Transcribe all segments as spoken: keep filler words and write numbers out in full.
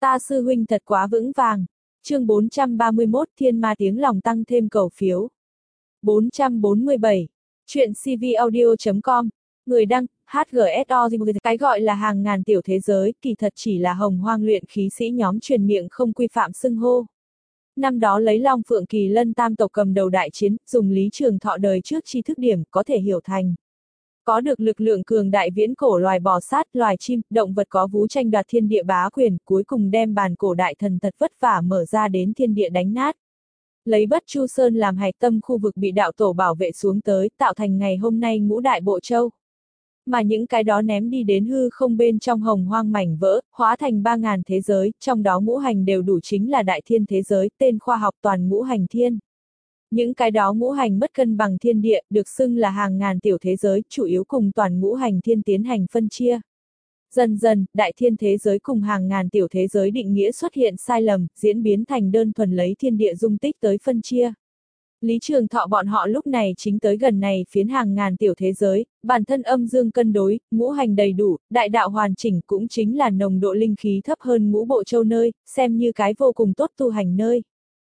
Ta sư huynh thật quá vững vàng. Chương bốn trăm ba mươi mốt Thiên Ma tiếng lòng tăng thêm cầu phiếu. bốn trăm bốn mươi bảy. Chuyện cvaudio chấm com. Người đăng, hát giê ét o. Cái gọi là hàng ngàn tiểu thế giới, kỳ thật chỉ là hồng hoang luyện khí sĩ nhóm truyền miệng không quy phạm xưng hô. Năm đó lấy Long Phượng Kỳ Lân tam tộc cầm đầu đại chiến, dùng Lý Trường Thọ đời trước tri thức điểm, có thể hiểu thành. Có được lực lượng cường đại viễn cổ loài bò sát, loài chim, động vật có vú tranh đoạt thiên địa bá quyền, cuối cùng đem bàn cổ đại thần thật vất vả mở ra đến thiên địa đánh nát. Lấy Bất Chu Sơn làm hạch tâm khu vực bị đạo tổ bảo vệ xuống tới, tạo thành ngày hôm nay ngũ đại bộ châu. Mà những cái đó ném đi đến hư không bên trong hồng hoang mảnh vỡ, hóa thành ba ngàn thế giới, trong đó ngũ hành đều đủ chính là đại thiên thế giới, tên khoa học toàn ngũ hành thiên. Những cái đó ngũ hành mất cân bằng thiên địa, được xưng là hàng ngàn tiểu thế giới, chủ yếu cùng toàn ngũ hành thiên tiến hành phân chia. Dần dần, đại thiên thế giới cùng hàng ngàn tiểu thế giới định nghĩa xuất hiện sai lầm, diễn biến thành đơn thuần lấy thiên địa dung tích tới phân chia. Lý Trường Thọ bọn họ lúc này chính tới gần này phiến hàng ngàn tiểu thế giới, bản thân âm dương cân đối, ngũ hành đầy đủ, đại đạo hoàn chỉnh cũng chính là nồng độ linh khí thấp hơn ngũ bộ châu nơi, xem như cái vô cùng tốt tu hành nơi.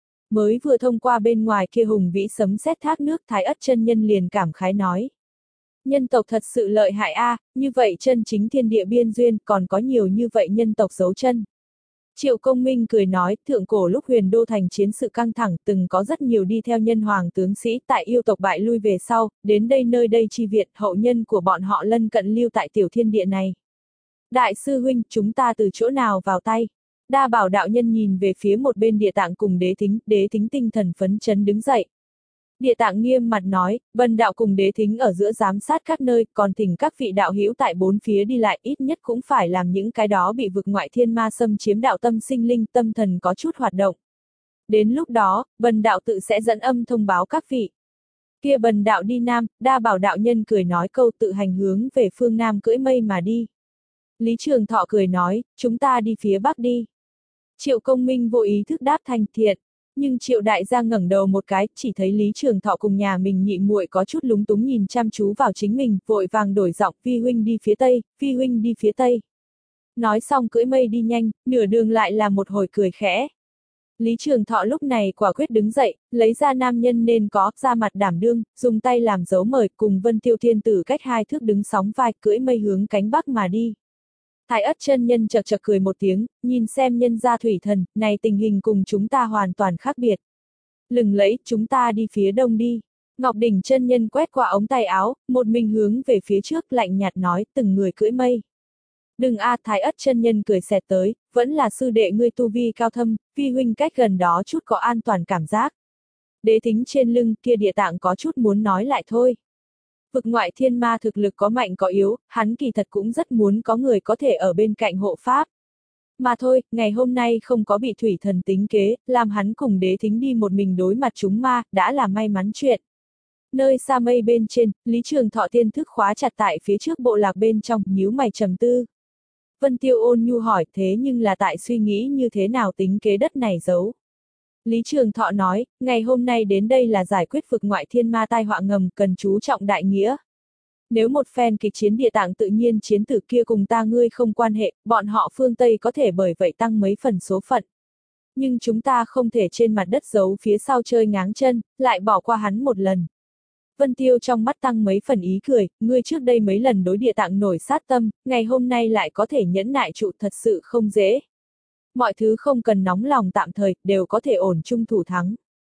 Mới vừa thông qua bên ngoài kia hùng vĩ sấm sét thác nước, Thái Ất chân nhân liền cảm khái nói. Nhân tộc thật sự lợi hại a, à, như vậy chân chính thiên địa biên duyên còn có nhiều như vậy nhân tộc giấu chân. Triệu Công Minh cười nói, thượng cổ lúc Huyền Đô thành chiến sự căng thẳng, từng có rất nhiều đi theo nhân hoàng tướng sĩ tại yêu tộc bại lui về sau, đến đây nơi đây chi viện, hậu nhân của bọn họ lân cận lưu tại tiểu thiên địa này. Đại sư huynh, chúng ta từ chỗ nào vào tay? Đa Bảo đạo nhân nhìn về phía một bên Địa Tạng cùng Đế Thính, Đế Thính tinh thần phấn chấn đứng dậy. Địa Tạng nghiêm mặt nói, Vân đạo cùng Đế Thính ở giữa giám sát các nơi, còn thỉnh các vị đạo hữu tại bốn phía đi lại, ít nhất cũng phải làm những cái đó bị vực ngoại thiên ma xâm chiếm đạo tâm sinh linh, tâm thần có chút hoạt động. Đến lúc đó, Vân đạo tự sẽ dẫn âm thông báo các vị. Kia Vân đạo đi nam, Đa Bảo đạo nhân cười nói câu tự hành hướng về phương nam cưỡi mây mà đi. Lý Trường Thọ cười nói, chúng ta đi phía bắc đi. Triệu Công Minh vô ý thức đáp thành thiện. Nhưng Triệu đại gia ngẩng đầu một cái, chỉ thấy Lý Trường Thọ cùng nhà mình nhị muội có chút lúng túng nhìn chăm chú vào chính mình, vội vàng đổi giọng, Vi huynh đi phía tây, Vi huynh đi phía tây. Nói xong cưỡi mây đi nhanh, nửa đường lại là một hồi cười khẽ. Lý Trường Thọ lúc này quả quyết đứng dậy, lấy ra nam nhân nên có, ra mặt đảm đương, dùng tay làm dấu mời, cùng Vân Tiêu Thiên Tử cách hai thước đứng sóng vai, cưỡi mây hướng cánh bắc mà đi. Thái Ất chân nhân chật chật cười một tiếng, nhìn xem nhân gia thủy thần, này tình hình cùng chúng ta hoàn toàn khác biệt. Lừng lẫy, chúng ta đi phía đông đi. Ngọc Đỉnh chân nhân quét qua ống tay áo, một mình hướng về phía trước, lạnh nhạt nói, từng người cưỡi mây. Đừng a, Thái Ất chân nhân cười xẹt tới, vẫn là sư đệ ngươi tu vi cao thâm, Vi huynh cách gần đó chút có an toàn cảm giác. Đế Thính trên lưng kia Địa Tạng có chút muốn nói lại thôi. Vực ngoại thiên ma thực lực có mạnh có yếu, hắn kỳ thật cũng rất muốn có người có thể ở bên cạnh hộ pháp. Mà thôi, ngày hôm nay không có bị thủy thần tính kế, làm hắn cùng Đế Thính đi một mình đối mặt chúng ma, đã là may mắn chuyện. Nơi xa mây bên trên, Lý Trường Thọ tiên thức khóa chặt tại phía trước bộ lạc bên trong, nhíu mày trầm tư. Vân Tiêu ôn nhu hỏi, thế nhưng là tại suy nghĩ như thế nào tính kế đất này giấu. Lý Trường Thọ nói, ngày hôm nay đến đây là giải quyết vực ngoại thiên ma tai họa ngầm, cần chú trọng đại nghĩa. Nếu một phen kịch chiến Địa Tạng tự nhiên chiến tử kia cùng ta ngươi không quan hệ, bọn họ phương Tây có thể bởi vậy tăng mấy phần số phận. Nhưng chúng ta không thể trên mặt đất giấu phía sau chơi ngáng chân, lại bỏ qua hắn một lần. Vân Tiêu trong mắt tăng mấy phần ý cười, ngươi trước đây mấy lần đối Địa Tạng nổi sát tâm, ngày hôm nay lại có thể nhẫn nại trụ thật sự không dễ. Mọi thứ không cần nóng lòng tạm thời, đều có thể ổn chung thủ thắng.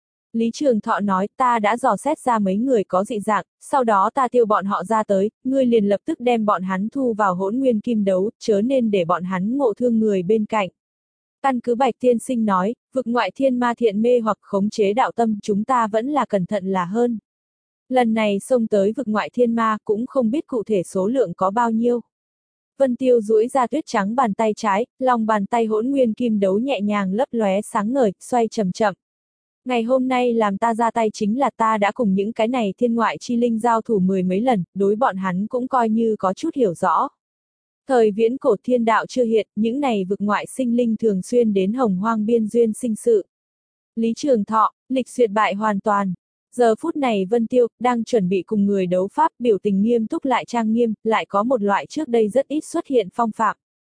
Lý Trường Thọ nói, ta đã dò xét ra mấy người có dị dạng, sau đó ta tiêu bọn họ ra tới, ngươi liền lập tức đem bọn hắn thu vào hỗn nguyên kim đấu, chớ nên để bọn hắn ngộ thương người bên cạnh. Căn cứ Bạch Tiên Sinh nói, vực ngoại thiên ma thiện mê hoặc khống chế đạo tâm, chúng ta vẫn là cẩn thận là hơn. Lần này xông tới vực ngoại thiên ma cũng không biết cụ thể số lượng có bao nhiêu. Vân Tiêu duỗi ra tuyết trắng bàn tay trái, lòng bàn tay hỗn nguyên kim đấu nhẹ nhàng lấp lóe sáng ngời, xoay chậm chậm. Ngày hôm nay làm ta ra tay chính là ta đã cùng những cái này thiên ngoại chi linh giao thủ mười mấy lần, đối bọn hắn cũng coi như có chút hiểu rõ. Thời viễn cổ thiên đạo chưa hiện, những này vực ngoại sinh linh thường xuyên đến hồng hoang biên duyên sinh sự. Lý Trường Thọ, lịch duyệt bại hoàn toàn. Giờ phút này Vân Tiêu, đang chuẩn bị cùng người đấu pháp, biểu tình nghiêm túc lại trang nghiêm, lại có một loại trước đây rất ít xuất hiện phong phạm.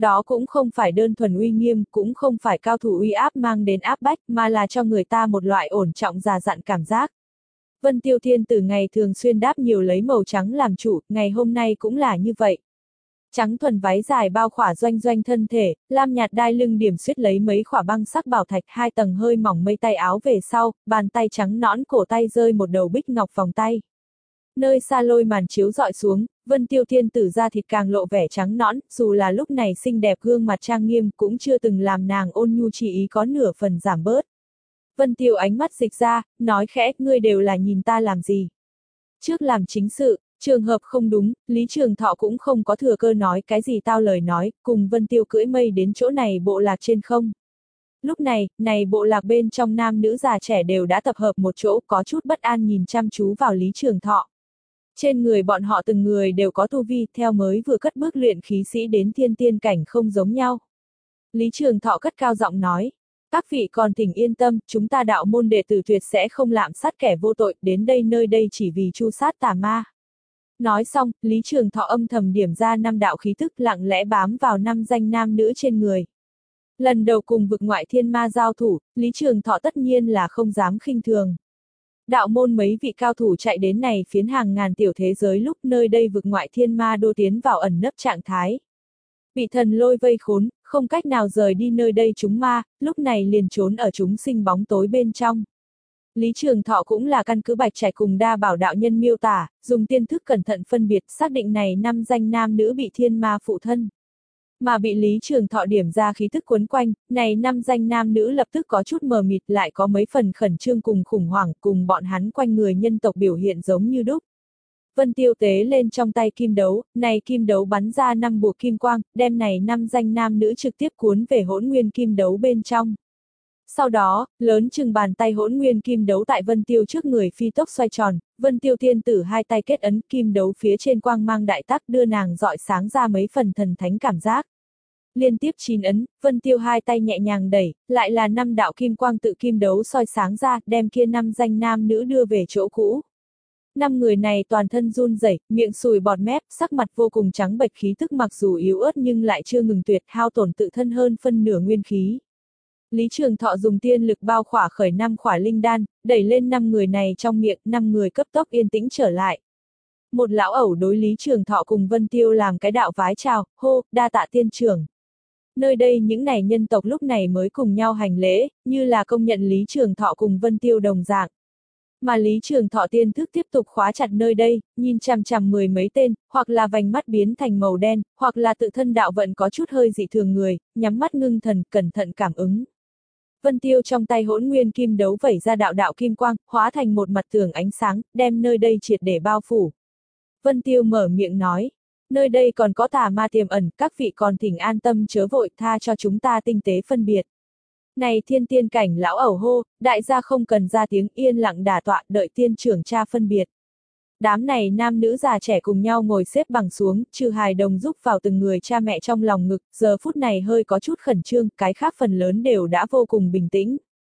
Đó cũng không phải đơn thuần uy nghiêm, cũng không phải cao thủ uy áp mang đến áp bách, mà là cho người ta một loại ổn trọng già dặn cảm giác. Vân Tiêu Thiên Tử ngày thường xuyên đáp nhiều lấy màu trắng làm chủ, ngày hôm nay cũng là như vậy. Trắng thuần váy dài bao khỏa doanh doanh thân thể, lam nhạt đai lưng điểm xuyết lấy mấy khỏa băng sắc bảo thạch, hai tầng hơi mỏng mây tay áo về sau, bàn tay trắng nõn cổ tay rơi một đầu bích ngọc vòng tay. Nơi xa lôi màn chiếu dọi xuống, Vân Tiêu Thiên Tử da thịt càng lộ vẻ trắng nõn, dù là lúc này xinh đẹp gương mặt trang nghiêm cũng chưa từng làm nàng ôn nhu chỉ ý có nửa phần giảm bớt. Vân Tiêu ánh mắt dịch ra, nói khẽ, ngươi đều là nhìn ta làm gì? Trước làm chính sự, trường hợp không đúng, Lý Trường Thọ cũng không có thừa cơ nói cái gì tao lời nói, cùng Vân Tiêu cưỡi mây đến chỗ này bộ lạc trên không. Lúc này, này bộ lạc bên trong nam nữ già trẻ đều đã tập hợp một chỗ, có chút bất an nhìn chăm chú vào Lý Trường Thọ. Trên người bọn họ từng người đều có tu vi, theo mới vừa cất bước luyện khí sĩ đến thiên tiên cảnh không giống nhau. Lý Trường Thọ cất cao giọng nói, các vị còn thỉnh yên tâm, chúng ta đạo môn đệ tử tuyệt sẽ không lạm sát kẻ vô tội, đến đây nơi đây chỉ vì tru sát tà ma. Nói xong, Lý Trường Thọ âm thầm điểm ra năm đạo khí thức lặng lẽ bám vào năm danh nam nữ trên người. Lần đầu cùng vực ngoại thiên ma giao thủ, Lý Trường Thọ tất nhiên là không dám khinh thường. Đạo môn mấy vị cao thủ chạy đến này phiến hàng ngàn tiểu thế giới lúc nơi đây vực ngoại thiên ma đô tiến vào ẩn nấp trạng thái. Bị thần lôi vây khốn, không cách nào rời đi nơi đây chúng ma, lúc này liền trốn ở chúng sinh bóng tối bên trong. Lý Trường Thọ cũng là căn cứ Bạch Trạch cùng đa bảo đạo nhân miêu tả, dùng tiên thức cẩn thận phân biệt xác định này năm danh nam nữ bị thiên ma phụ thân. Mà bị Lý Trường Thọ điểm ra khí thức quấn quanh, này năm danh nam nữ lập tức có chút mờ mịt lại có mấy phần khẩn trương cùng khủng hoảng cùng bọn hắn quanh người nhân tộc biểu hiện giống như đúc. Vân Tiêu tế lên trong tay kim đấu, này kim đấu bắn ra năm buộc kim quang, đem này năm danh nam nữ trực tiếp cuốn về hỗn nguyên kim đấu bên trong. Sau đó, lớn chừng bàn tay hỗn nguyên kim đấu tại Vân Tiêu trước người phi tốc xoay tròn, Vân Tiêu Thiên Tử hai tay kết ấn kim đấu phía trên quang mang đại tắc đưa nàng rọi sáng ra mấy phần thần thánh cảm giác. Liên tiếp chín ấn, Vân Tiêu hai tay nhẹ nhàng đẩy, lại là năm đạo kim quang tự kim đấu soi sáng ra, đem kia năm danh nam nữ đưa về chỗ cũ. Năm người này toàn thân run rẩy, miệng sùi bọt mép, sắc mặt vô cùng trắng bệch khí tức mặc dù yếu ớt nhưng lại chưa ngừng tuyệt hao tổn tự thân hơn phân nửa nguyên khí. Lý Trường Thọ dùng tiên lực bao khỏa khởi năm khỏa linh đan, đẩy lên năm người này trong miệng, năm người cấp tốc yên tĩnh trở lại. Một lão ẩu đối Lý Trường Thọ cùng Vân Tiêu làm cái đạo vái chào, hô, đa tạ tiên trưởng. Nơi đây những này nhân tộc lúc này mới cùng nhau hành lễ, như là công nhận Lý Trường Thọ cùng Vân Tiêu đồng dạng. Mà Lý Trường Thọ tiên thức tiếp tục khóa chặt nơi đây, nhìn chằm chằm mười mấy tên, hoặc là vành mắt biến thành màu đen, hoặc là tự thân đạo vận có chút hơi dị thường người, nhắm mắt ngưng thần, cẩn thận cảm ứng. Vân Tiêu trong tay hỗn nguyên kim đấu vẩy ra đạo đạo kim quang, hóa thành một mặt tường ánh sáng, đem nơi đây triệt để bao phủ. Vân Tiêu mở miệng nói, nơi đây còn có tà ma tiềm ẩn, các vị còn thỉnh an tâm chớ vội, tha cho chúng ta tinh tế phân biệt. Này thiên tiên cảnh lão ẩu hô, đại gia không cần ra tiếng, yên lặng đả tọa, đợi tiên trưởng cha phân biệt. Đám này nam nữ già trẻ cùng nhau ngồi xếp bằng xuống, trừ hài đồng giúp vào từng người cha mẹ trong lòng ngực, giờ phút này hơi có chút khẩn trương, cái khác phần lớn đều đã vô cùng bình tĩnh.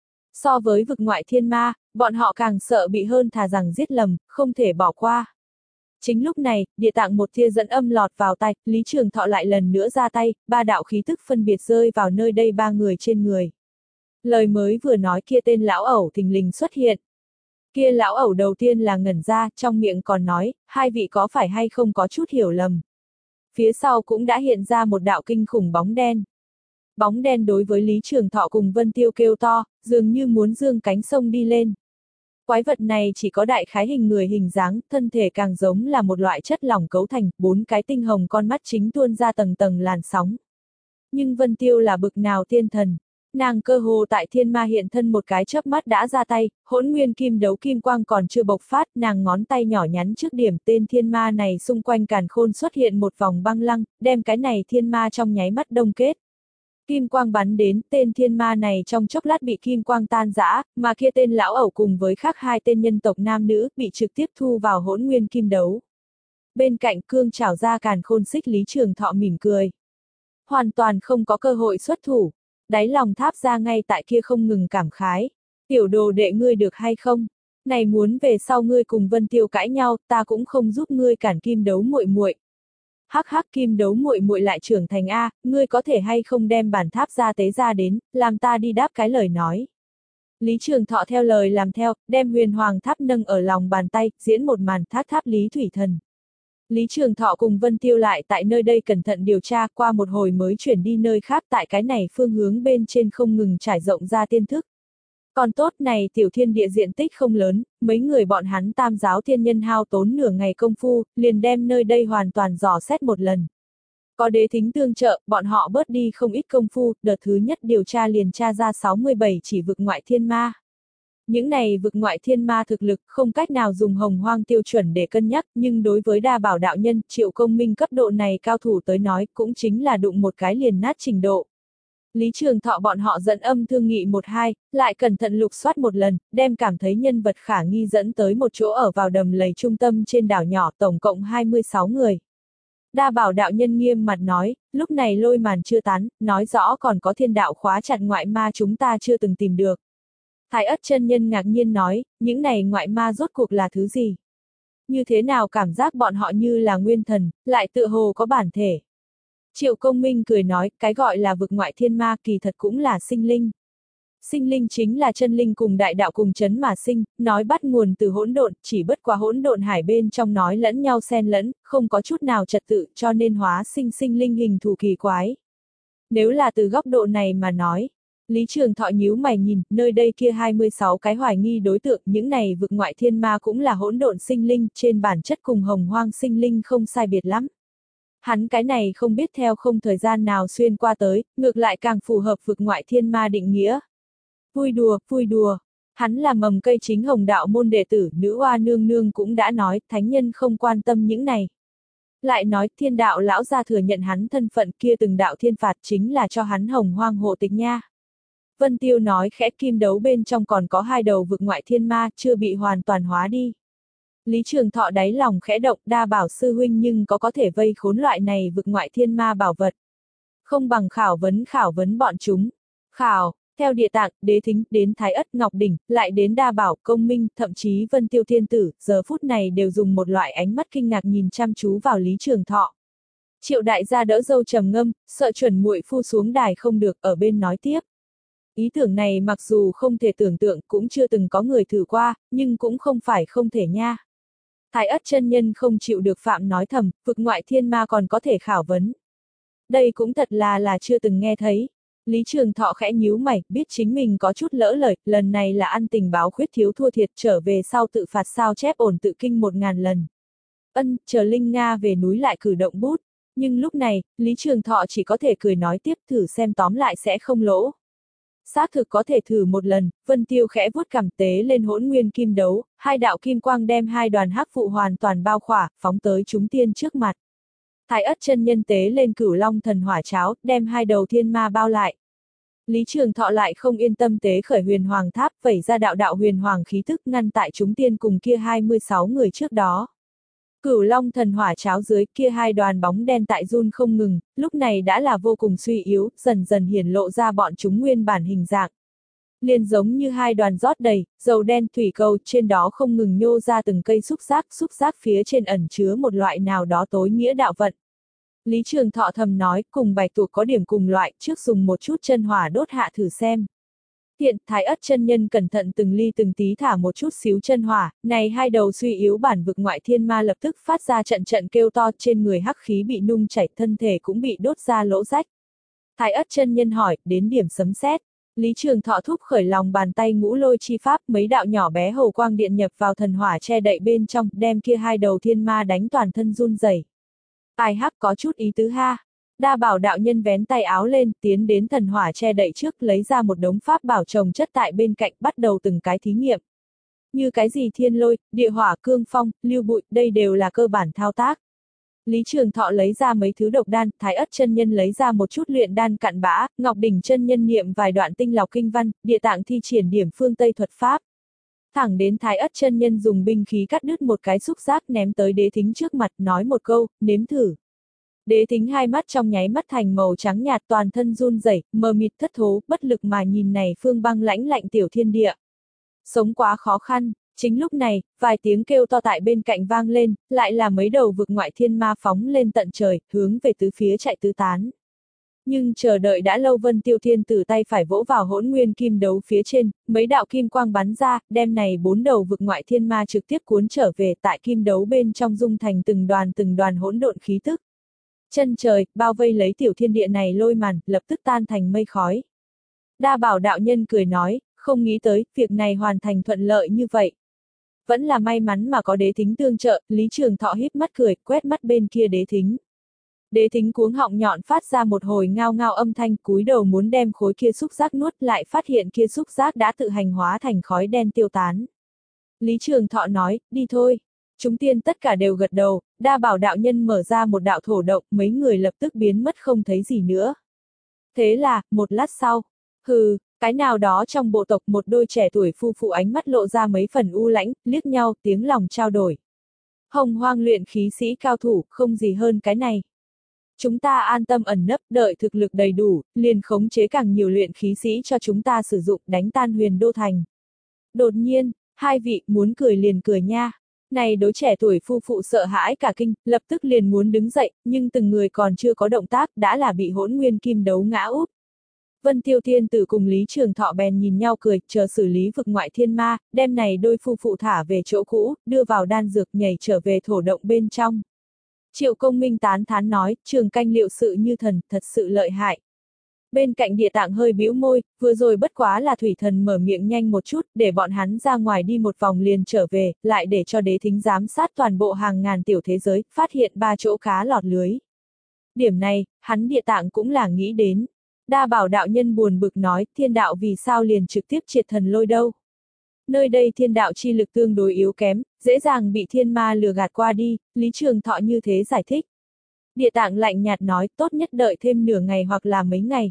So với vực ngoại thiên ma, bọn họ càng sợ bị hơn thà rằng giết lầm, không thể bỏ qua. Chính lúc này, địa tạng một tia dẫn âm lọt vào tay, Lý Trường Thọ lại lần nữa ra tay, ba đạo khí tức phân biệt rơi vào nơi đây ba người trên người. Lời mới vừa nói kia tên lão ẩu thình lình xuất hiện. Kia lão ẩu đầu tiên là ngẩn ra, trong miệng còn nói, hai vị có phải hay không có chút hiểu lầm. Phía sau cũng đã hiện ra một đạo kinh khủng bóng đen. Bóng đen đối với Lý Trường Thọ cùng Vân Tiêu kêu to, dường như muốn dương cánh sông đi lên. Quái vật này chỉ có đại khái hình người hình dáng, thân thể càng giống là một loại chất lỏng cấu thành, bốn cái tinh hồng con mắt chính tuôn ra tầng tầng làn sóng. Nhưng Vân Tiêu là bực nào tiên thần. Nàng cơ hồ tại thiên ma hiện thân một cái chớp mắt đã ra tay, hỗn nguyên kim đấu kim quang còn chưa bộc phát, nàng ngón tay nhỏ nhắn trước điểm tên thiên ma này xung quanh càn khôn xuất hiện một vòng băng lăng, đem cái này thiên ma trong nháy mắt đông kết. Kim quang bắn đến, tên thiên ma này trong chốc lát bị kim quang tan rã, mà kia tên lão ẩu cùng với khác hai tên nhân tộc nam nữ bị trực tiếp thu vào hỗn nguyên kim đấu. Bên cạnh cương trảo ra càn khôn xích Lý Trường Thọ mỉm cười. Hoàn toàn không có cơ hội xuất thủ. Đáy lòng tháp ra ngay tại kia không ngừng cảm khái. Tiểu đồ đệ ngươi được hay không? Này muốn về sau ngươi cùng Vân Tiêu cãi nhau, ta cũng không giúp ngươi cản kim đấu muội muội. Hắc hắc, Kim Đấu muội muội lại trưởng thành a, ngươi có thể hay không đem bản tháp ra tế ra đến, làm ta đi đáp cái lời nói. Lý Trường Thọ theo lời làm theo, đem huyền hoàng tháp nâng ở lòng bàn tay, diễn một màn thác tháp lý thủy thần. Lý Trường Thọ cùng Vân Tiêu lại tại nơi đây cẩn thận điều tra, qua một hồi mới chuyển đi nơi khác, tại cái này phương hướng bên trên không ngừng trải rộng ra tiên thức. Còn tốt này tiểu thiên địa diện tích không lớn, mấy người bọn hắn tam giáo thiên nhân hao tốn nửa ngày công phu, liền đem nơi đây hoàn toàn dò xét một lần. Có đế thính tương trợ, bọn họ bớt đi không ít công phu, đợt thứ nhất điều tra liền tra ra sáu mươi bảy chỉ vực ngoại thiên ma. Những này vực ngoại thiên ma thực lực không cách nào dùng hồng hoang tiêu chuẩn để cân nhắc, nhưng đối với đa bảo đạo nhân, Triệu Công Minh cấp độ này cao thủ tới nói cũng chính là đụng một cái liền nát trình độ. Lý Trường Thọ bọn họ dẫn âm thương nghị một hai, lại cẩn thận lục soát một lần, đem cảm thấy nhân vật khả nghi dẫn tới một chỗ ở vào đầm lầy trung tâm trên đảo nhỏ, tổng cộng hai mươi sáu người. Đa bảo đạo nhân nghiêm mặt nói, lúc này lôi màn chưa tán, nói rõ còn có thiên đạo khóa chặt ngoại ma chúng ta chưa từng tìm được. Thái Ất chân nhân ngạc nhiên nói, những này ngoại ma rốt cuộc là thứ gì? Như thế nào cảm giác bọn họ như là nguyên thần, lại tựa hồ có bản thể? Triệu Công Minh cười nói, cái gọi là vực ngoại thiên ma kỳ thật cũng là sinh linh. Sinh linh chính là chân linh cùng đại đạo cùng chấn mà sinh, nói bắt nguồn từ hỗn độn, chỉ bất quá hỗn độn hải bên trong nói lẫn nhau xen lẫn, không có chút nào trật tự, cho nên hóa sinh sinh linh hình thù kỳ quái. Nếu là từ góc độ này mà nói, Lý Trường Thọ nhíu mày nhìn, nơi đây kia hai mươi sáu cái hoài nghi đối tượng, những này vực ngoại thiên ma cũng là hỗn độn sinh linh, trên bản chất cùng hồng hoang sinh linh không sai biệt lắm. Hắn cái này không biết theo không thời gian nào xuyên qua tới, ngược lại càng phù hợp vực ngoại thiên ma định nghĩa. Vui đùa, vui đùa. Hắn là mầm cây chính hồng đạo môn đệ tử, nữ oa nương nương cũng đã nói, thánh nhân không quan tâm những này. Lại nói, thiên đạo lão gia thừa nhận hắn thân phận kia từng đạo thiên phạt chính là cho hắn hồng hoang hộ tịch nha. Vân Tiêu nói khẽ, Kim Đấu bên trong còn có hai đầu vực ngoại thiên ma, chưa bị hoàn toàn hóa đi. Lý Trường Thọ đáy lòng khẽ động, đa bảo sư huynh nhưng có có thể vây khốn loại này vực ngoại thiên ma bảo vật. Không bằng khảo vấn khảo vấn bọn chúng. Khảo, theo địa tạng, đế thính, đến Thái Ất Ngọc Đỉnh, lại đến đa bảo, Công Minh, thậm chí Vân Tiêu Thiên Tử, giờ phút này đều dùng một loại ánh mắt kinh ngạc nhìn chăm chú vào Lý Trường Thọ. Triệu đại gia đỡ dâu trầm ngâm, sợ chuẩn muội phu xuống đài không được, ở bên nói tiếp. Ý tưởng này mặc dù không thể tưởng tượng, cũng chưa từng có người thử qua, nhưng cũng không phải không thể nha. Thái Ất chân nhân không chịu được phạm nói thầm, vực ngoại thiên ma còn có thể khảo vấn. Đây cũng thật là là chưa từng nghe thấy. Lý Trường Thọ khẽ nhíu mày, biết chính mình có chút lỡ lời, lần này là ăn tình báo khuyết thiếu thua thiệt, trở về sau tự phạt sao chép ổn tự kinh một ngàn lần. Ân, chờ Linh Nga về núi lại cử động bút. Nhưng lúc này, Lý Trường Thọ chỉ có thể cười nói tiếp, thử xem tóm lại sẽ không lỗ. Xác thực có thể thử một lần, Vân Tiêu khẽ vuốt cằm tế lên hỗn nguyên kim đấu, hai đạo kim quang đem hai đoàn hắc phụ hoàn toàn bao khỏa, phóng tới chúng tiên trước mặt. Thái Ất chân nhân tế lên cửu long thần hỏa cháo, đem hai đầu thiên ma bao lại. Lý Trường Thọ lại không yên tâm tế khởi huyền hoàng tháp, vẩy ra đạo đạo huyền hoàng khí tức ngăn tại chúng tiên cùng kia hai mươi sáu người trước đó. Cửu long thần hỏa cháo dưới kia hai đoàn bóng đen tại run không ngừng, lúc này đã là vô cùng suy yếu, dần dần hiển lộ ra bọn chúng nguyên bản hình dạng. Liền giống như hai đoàn rót đầy, dầu đen thủy cầu, trên đó không ngừng nhô ra từng cây xúc giác, xúc giác phía trên ẩn chứa một loại nào đó tối nghĩa đạo vận. Lý Trường Thọ thầm nói, cùng bạch tuộc có điểm cùng loại, trước dùng một chút chân hỏa đốt hạ thử xem. Hiện, Thái Ất chân nhân cẩn thận từng ly từng tí thả một chút xíu chân hỏa, này hai đầu suy yếu bản vực ngoại thiên ma lập tức phát ra trận trận kêu to, trên người hắc khí bị nung chảy, thân thể cũng bị đốt ra lỗ rách. Thái Ất chân nhân hỏi, đến điểm sấm sét. Lý Trường Thọ thúc khởi lòng bàn tay ngũ lôi chi pháp, mấy đạo nhỏ bé hầu quang điện nhập vào thần hỏa che đậy bên trong, đem kia hai đầu thiên ma đánh toàn thân run rẩy. Ai hắc có chút ý tứ ha. Đa bảo đạo nhân vén tay áo lên, tiến đến thần hỏa che đậy trước, lấy ra một đống pháp bảo trồng chất tại bên cạnh, bắt đầu từng cái thí nghiệm. Như cái gì thiên lôi, địa hỏa, cương phong, lưu bụi, đây đều là cơ bản thao tác. Lý Trường Thọ lấy ra mấy thứ độc đan, Thái Ất chân nhân lấy ra một chút luyện đan cặn bã, Ngọc Đỉnh chân nhân niệm vài đoạn tinh lọc kinh văn, địa tạng thi triển điểm phương Tây thuật pháp. Thẳng đến Thái Ất chân nhân dùng binh khí cắt đứt một cái xúc giác ném tới đế thính trước mặt, nói một câu, nếm thử. Đế thính hai mắt trong nháy mắt thành màu trắng nhạt, toàn thân run rẩy, mờ mịt thất thố, bất lực mà nhìn này phương băng lãnh lạnh tiểu thiên địa. Sống quá khó khăn, Chính lúc này, vài tiếng kêu to tại bên cạnh vang lên, lại là mấy đầu vực ngoại thiên ma phóng lên tận trời, hướng về tứ phía chạy tứ tán. Nhưng chờ đợi đã lâu Vân Tiêu Thiên Tử tay phải vỗ vào hỗn nguyên kim đấu phía trên, mấy đạo kim quang bắn ra, đem này bốn đầu vực ngoại thiên ma trực tiếp cuốn trở về tại kim đấu bên trong dung thành từng đoàn từng đoàn hỗn độn khí tức. Chân trời, bao vây lấy tiểu thiên địa này lôi màn, lập tức tan thành mây khói. Đa Bảo đạo nhân cười nói, không nghĩ tới, việc này hoàn thành thuận lợi như vậy. Vẫn là may mắn mà có Đế Thính tương trợ, Lý Trường Thọ híp mắt cười, quét mắt bên kia Đế Thính. Đế Thính cuống họng nhọn phát ra một hồi ngao ngao âm thanh, cúi đầu muốn đem khối kia xúc giác nuốt, lại phát hiện kia xúc giác đã tự hành hóa thành khói đen tiêu tán. Lý Trường Thọ nói, đi thôi. Chúng tiên tất cả đều gật đầu, Đa Bảo đạo nhân mở ra một đạo thổ động, mấy người lập tức biến mất không thấy gì nữa. Thế là, một lát sau, hừ, cái nào đó trong bộ tộc một đôi trẻ tuổi phu phụ ánh mắt lộ ra mấy phần u lãnh, liếc nhau, tiếng lòng trao đổi. Hồng Hoang luyện khí sĩ cao thủ, không gì hơn cái này. Chúng ta an tâm ẩn nấp, đợi thực lực đầy đủ, liền khống chế càng nhiều luyện khí sĩ cho chúng ta sử dụng, đánh tan Huyền Đô Thành. Đột nhiên, hai vị muốn cười liền cười nha. Này đối trẻ tuổi phu phụ sợ hãi cả kinh, lập tức liền muốn đứng dậy, nhưng từng người còn chưa có động tác, đã là bị hỗn nguyên kim đấu ngã úp. Vân Tiêu Thiên Tử cùng Lý Trường Thọ bèn nhìn nhau cười, chờ xử lý vực ngoại thiên ma, đem này đôi phu phụ thả về chỗ cũ, đưa vào đan dược nhảy trở về thổ động bên trong. Triệu Công Minh tán thán nói, Trường Canh liệu sự như thần, thật sự lợi hại. Bên cạnh Địa Tạng hơi bĩu môi, vừa rồi bất quá là thủy thần mở miệng nhanh một chút, để bọn hắn ra ngoài đi một vòng liền trở về, lại để cho Đế Thính giám sát toàn bộ hàng ngàn tiểu thế giới, phát hiện ba chỗ cá lọt lưới. Điểm này, hắn Địa Tạng cũng là nghĩ đến. Đa Bảo đạo nhân buồn bực nói, thiên đạo vì sao liền trực tiếp triệt thần lôi đâu. Nơi đây thiên đạo chi lực tương đối yếu kém, dễ dàng bị thiên ma lừa gạt qua đi, Lý Trường Thọ như thế giải thích. Địa Tạng lạnh nhạt nói, tốt nhất đợi thêm nửa ngày hoặc là mấy ngày.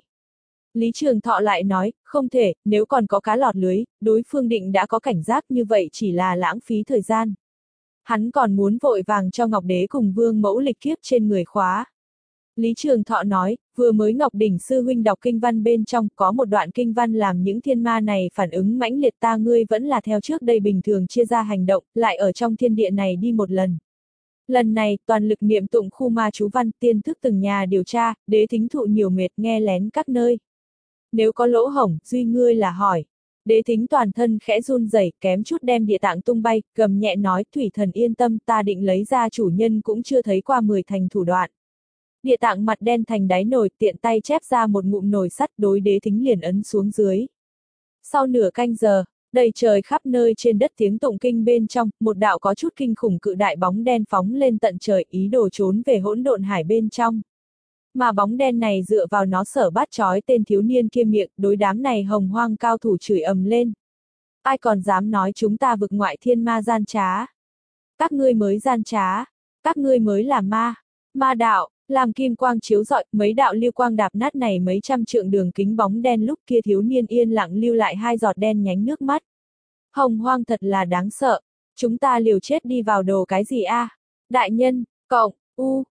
Lý Trường Thọ lại nói, không thể, nếu còn có cá lọt lưới, đối phương định đã có cảnh giác như vậy chỉ là lãng phí thời gian. Hắn còn muốn vội vàng cho Ngọc Đế cùng Vương Mẫu lịch kiếp trên người khóa. Lý Trường Thọ nói, vừa mới Ngọc Đỉnh sư huynh đọc kinh văn bên trong, có một đoạn kinh văn làm những thiên ma này phản ứng mãnh liệt, ta ngươi vẫn là theo trước đây bình thường chia ra hành động, lại ở trong thiên địa này đi một lần. Lần này, toàn lực niệm tụng khu ma chú văn, tiên thức từng nhà điều tra, Đế Thính thụ nhiều mệt nghe lén các nơi. Nếu có lỗ hổng, duy ngươi là hỏi. Đế Thính toàn thân khẽ run rẩy, kém chút đem Địa Tạng tung bay, gầm nhẹ nói, thủy thần yên tâm, ta định lấy ra chủ nhân cũng chưa thấy qua mười thành thủ đoạn. Địa Tạng mặt đen thành đáy nồi, tiện tay chép ra một ngụm nồi sắt, đối Đế Thính liền ấn xuống dưới. Sau nửa canh giờ, đầy trời khắp nơi trên đất tiếng tụng kinh bên trong, một đạo có chút kinh khủng cự đại bóng đen phóng lên tận trời, ý đồ trốn về hỗn độn hải bên trong. Mà bóng đen này dựa vào nó sở bắt trói tên thiếu niên kia miệng, đối đám này hồng hoang cao thủ chửi ầm lên. Ai còn dám nói chúng ta vực ngoại thiên ma gian trá? Các ngươi mới gian trá, các ngươi mới là ma, ma đạo. Làm kim quang chiếu rọi, mấy đạo lưu quang đạp nát này mấy trăm trượng đường kính bóng đen, lúc kia thiếu niên yên lặng lưu lại hai giọt đen nhánh nước mắt. Hồng hoang thật là đáng sợ, chúng ta liều chết đi vào đồ cái gì a? À? Đại nhân, cộng, u,